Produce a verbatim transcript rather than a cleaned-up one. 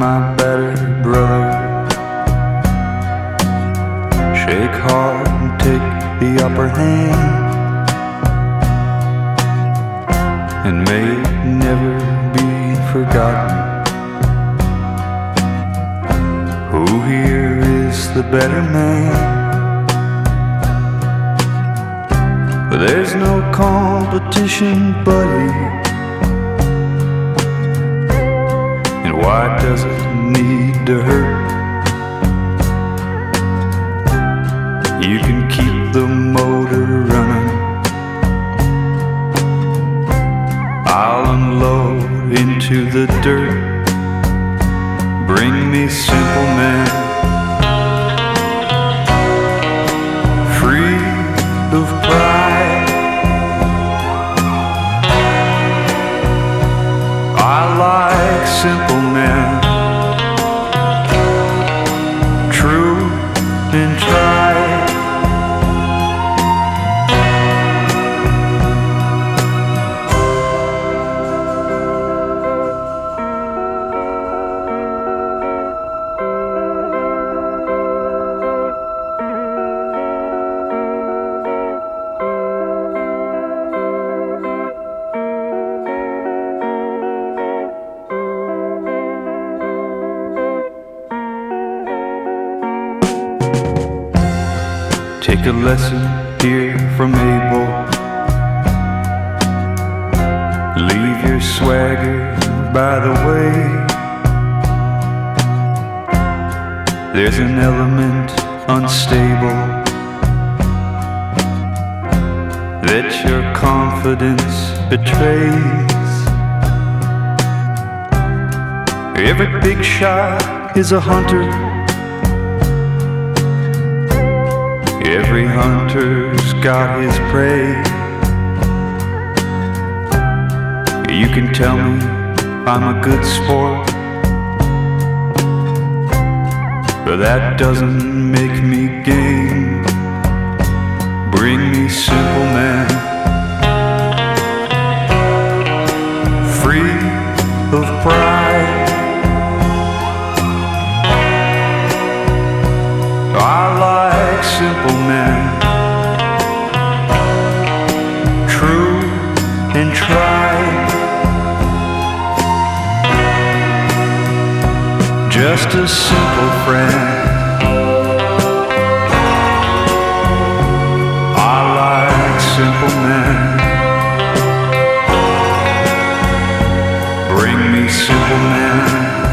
my better brother. Shake hard and take the upper hand, and may it never be forgotten. Who here is the better man? But there's no competition, buddy. And why does it need to hurt? You can keep the motor running. I'll unload into the dirt. Bring me simple man, free of pride. I like simple men, true and tried. Take a lesson here from Abel. Leave your swagger by the way. There's an element unstable that your confidence betrays. Every big shot is a hunter. Every hunter's got his prey. You can tell me I'm a good sport, but that doesn't make me game. Bring me simple man, free of pride. I like simple men, true and tried. Just a simple friend. I like simple men. Bring me simple men.